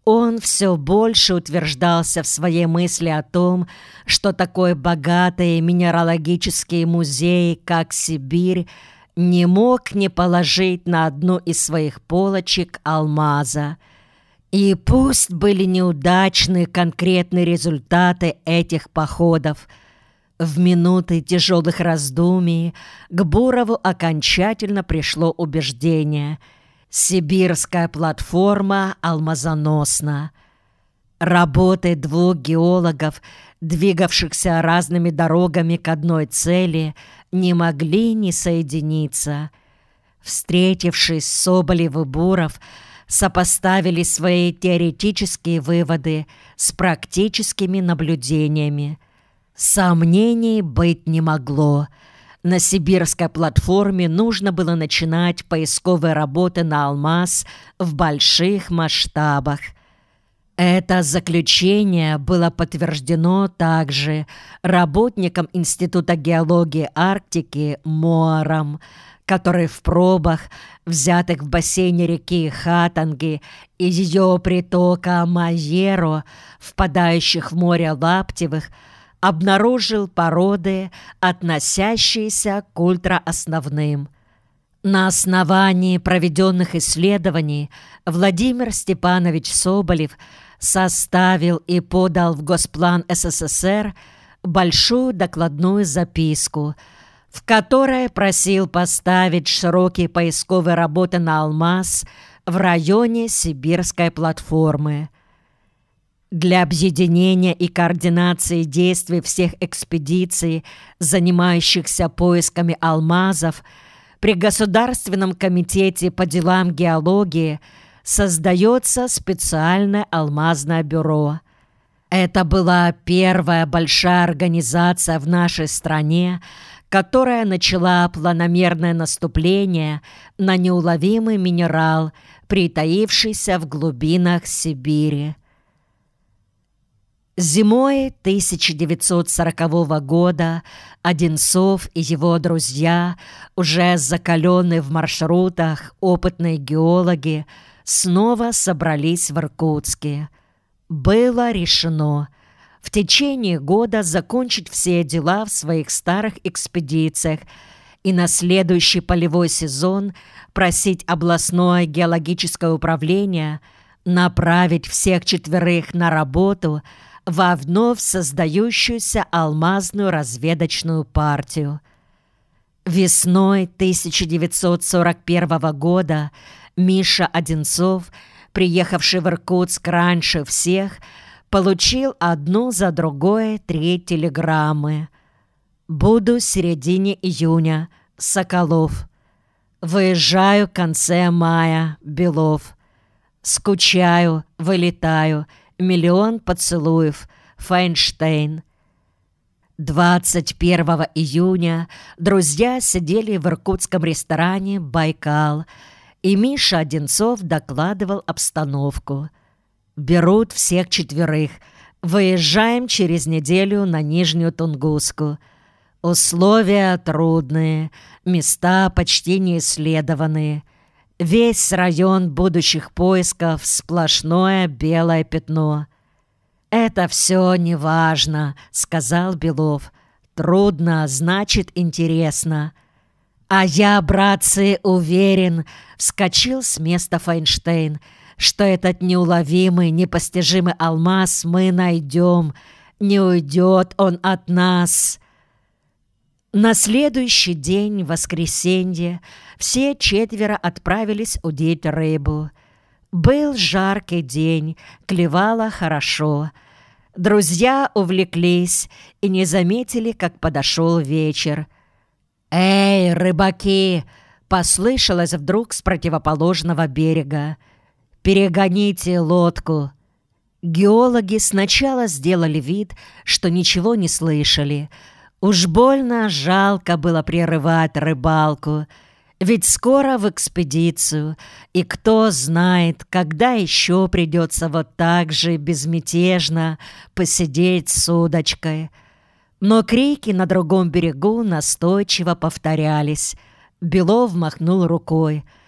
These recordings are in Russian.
Он все больше утверждался в своей мысли о том, что такой богатый минералогический музей, как Сибирь, не мог не положить на одну из своих полочек алмаза. И пусть были неудачны конкретные результаты этих походов, в минуты тяжелых раздумий к Бурову окончательно пришло убеждение: сибирская платформа алмазоносна. Работы двух геологов, двигавшихся разными дорогами к одной цели, не могли не соединиться. Встретившись, Соболев и Буров сопоставили свои теоретические выводы с практическими наблюдениями. Сомнений быть не могло. На сибирской платформе нужно было начинать поисковые работы на алмаз в больших масштабах. Это заключение было подтверждено также работником Института геологии Арктики Моаром, который в пробах, взятых в бассейне реки Хатанги и ее притока Майеро, впадающих в море Лаптевых, обнаружил породы, относящиеся к ультраосновным. На основании проведенных исследований Владимир Степанович Соболев составил и подал в Госплан СССР большую докладную записку, в которой просил поставить широкие поисковые работы на алмаз в районе сибирской платформы. Для объединения и координации действий всех экспедиций, занимающихся поисками алмазов, при Государственном комитете по делам геологии создается специальное алмазное бюро. Это была первая большая организация в нашей стране, которая начала планомерное наступление на неуловимый минерал, притаившийся в глубинах Сибири. Зимой 1940 года Одинцов и его друзья, уже закаленные в маршрутах опытные геологи, снова собрались в Иркутске. Было решено в течение года закончить все дела в своих старых экспедициях и на следующий полевой сезон просить областное геологическое управление направить всех четверых на работу во вновь создающуюся алмазную разведочную партию. Весной 1941 года Миша Одинцов, приехавший в Иркутск раньше всех, получил одну за другой 3 телеграммы. «Буду в середине июня. Соколов. Выезжаю в конце мая. Белов. Скучаю. Вылетаю. Миллион поцелуев. Файнштейн». 21 июня друзья сидели в иркутском ресторане «Байкал», и Миша Одинцов докладывал обстановку. «Берут всех четверых. Выезжаем через неделю на Нижнюю Тунгуску. Условия трудные, места почти не исследованные. Весь район будущих поисков — сплошное белое пятно». «Это все неважно», — сказал Белов. «Трудно, значит, интересно». «А я, братцы, уверен», — вскочил с места Файнштейн, «что этот неуловимый, непостижимый алмаз мы найдем. Не уйдет он от нас». На следующий день, воскресенье, все четверо отправились удить рыбу. Был жаркий день, клевало хорошо. Друзья увлеклись и не заметили, как подошел вечер. «Эй, рыбаки!» — послышалось вдруг с противоположного берега. «Перегоните лодку!» Геологи сначала сделали вид, что ничего не слышали. Уж больно жалко было прерывать рыбалку, ведь скоро в экспедицию, и кто знает, когда еще придется вот так же безмятежно посидеть с удочкой. Но крики на другом берегу настойчиво повторялись. Белов махнул рукой.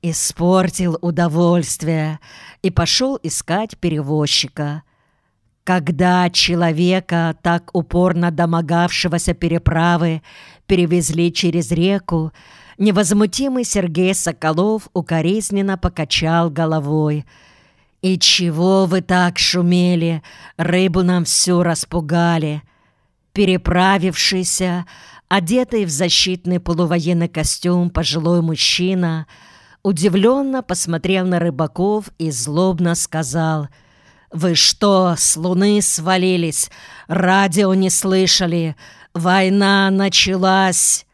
испортил удовольствие и пошел искать перевозчика. Когда человека, так упорно домогавшегося переправы, перевезли через реку, невозмутимый Сергей Соколов укоризненно покачал головой. «И чего вы так шумели? Рыбу нам всю распугали!» Переправившийся, одетый в защитный полувоенный костюм пожилой мужчина, удивленно посмотрел на рыбаков и злобно сказал: «Вы что, с луны свалились? Радио не слышали? Война началась!»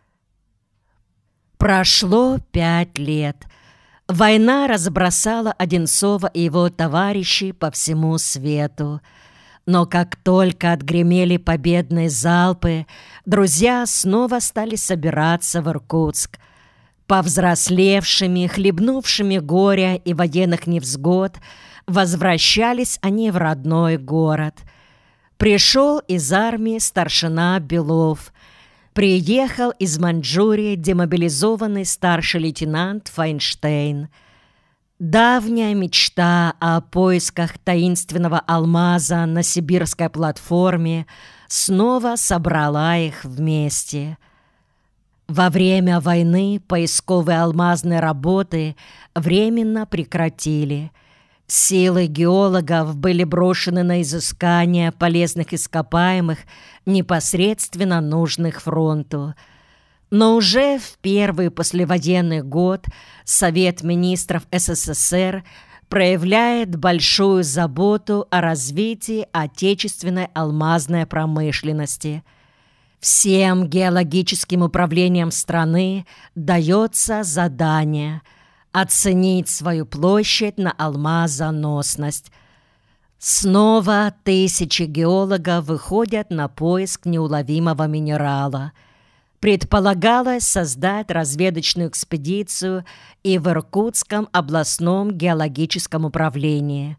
Прошло 5 лет. Война разбросала Одинцова и его товарищей по всему свету. Но как только отгремели победные залпы, друзья снова стали собираться в Иркутск. Повзрослевшими, хлебнувшими горя и военных невзгод, возвращались они в родной город. Пришел из армии старшина Белов. Приехал из Маньчжурии демобилизованный старший лейтенант Файнштейн. Давняя мечта о поисках таинственного алмаза на сибирской платформе снова собрала их вместе. Во время войны поисковые алмазные работы временно прекратили. Силы геологов были брошены на изыскание полезных ископаемых, непосредственно нужных фронту. Но уже в первый послевоенный год Совет министров СССР проявляет большую заботу о развитии отечественной алмазной промышленности. Всем геологическим управлениям страны дается задание оценить свою площадь на алмазоносность. Снова тысячи геологов выходят на поиск неуловимого минерала. Предполагалось создать разведочную экспедицию и в Иркутском областном геологическом управлении.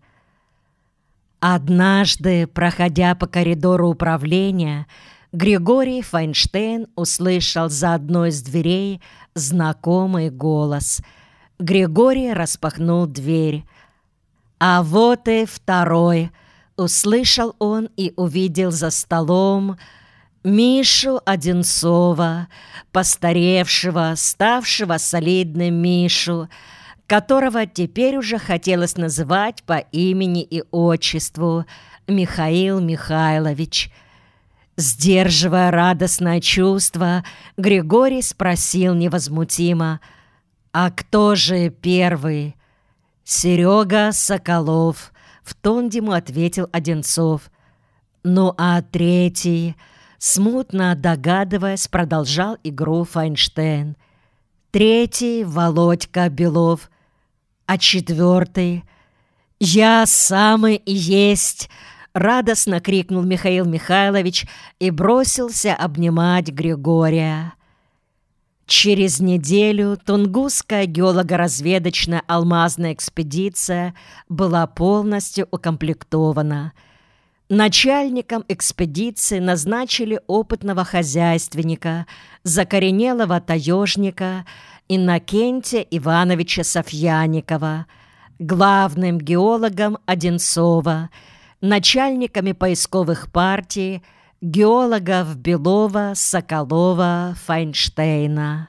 Однажды, проходя по коридору управления, Григорий Файнштейн услышал за одной из дверей знакомый голос. Григорий распахнул дверь. «А вот и второй!» — услышал он и увидел за столом Мишу Одинцова, постаревшего, ставшего солидным Мишу, которого теперь уже хотелось называть по имени и отчеству Михаил Михайлович. Сдерживая радостное чувство, Григорий спросил невозмутимо: «А кто же первый?» «Серега Соколов», — в тон ему ответил Одинцов. «Ну а третий?» Смутно догадываясь, продолжал игру Файнштейн. «Третий — Володька Белов. А четвертый?» «Я самый и есть!» — радостно крикнул Михаил Михайлович и бросился обнимать Григория. Через неделю Тунгусская геолого-разведочная алмазная экспедиция была полностью укомплектована. Начальником экспедиции назначили опытного хозяйственника, закоренелого таежника Иннокентия Ивановича Софьяникова, главным геологом Одинцова, начальниками поисковых партий геологов Белова, Соколова, Файнштейна.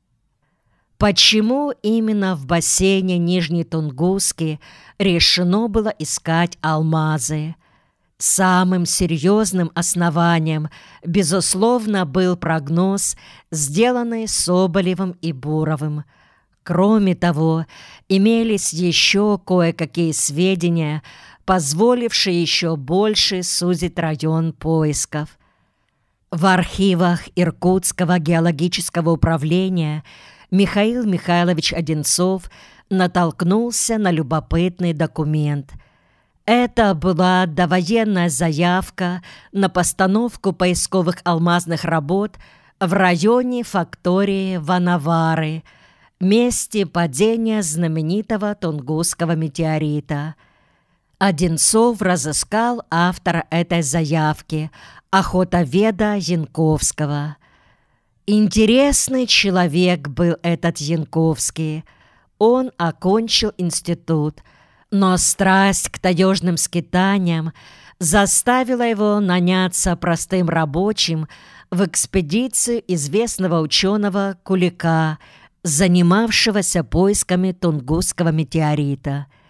Почему именно в бассейне Нижней Тунгуски решено было искать алмазы? Самым серьезным основанием, безусловно, был прогноз, сделанный Соболевым и Буровым. Кроме того, имелись еще кое-какие сведения, позволившие еще больше сузить район поисков. В архивах Иркутского геологического управления Михаил Михайлович Одинцов натолкнулся на любопытный документ. Это была довоенная заявка на постановку поисковых алмазных работ в районе фактории Ванавары, месте падения знаменитого Тунгусского метеорита. Одинцов разыскал автора этой заявки, охотоведа Янковского. Интересный человек был этот Янковский. Он окончил институт, но страсть к таежным скитаниям заставила его наняться простым рабочим в экспедицию известного ученого Кулика, занимавшегося поисками Тунгусского метеорита.